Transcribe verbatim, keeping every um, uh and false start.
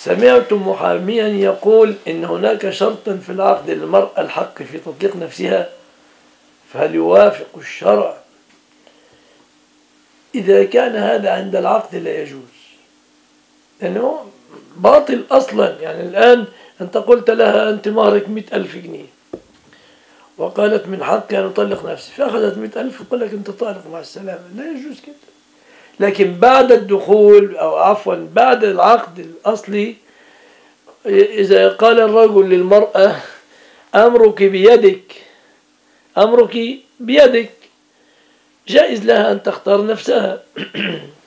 سمعت محاميا يقول إن هناك شرطا في العقد للمرأة الحق في تطليق نفسها، فهل يوافق الشرع؟ إذا كان هذا عند العقد لا يجوز، لأنه باطل أصلا. يعني الآن أنت قلت لها أنت مهرك مئة ألف جنيه، وقالت من حقي أن أطلق نفسي، فأخذت مئة ألف وقال لك أنت طالق مع السلامة، لا يجوز كده. لكن بعد الدخول أو عفوا بعد العقد الأصلي، إذا قال الرجل للمرأة أمرك بيدك، أمرك بيدك، جائز لها أن تختار نفسها.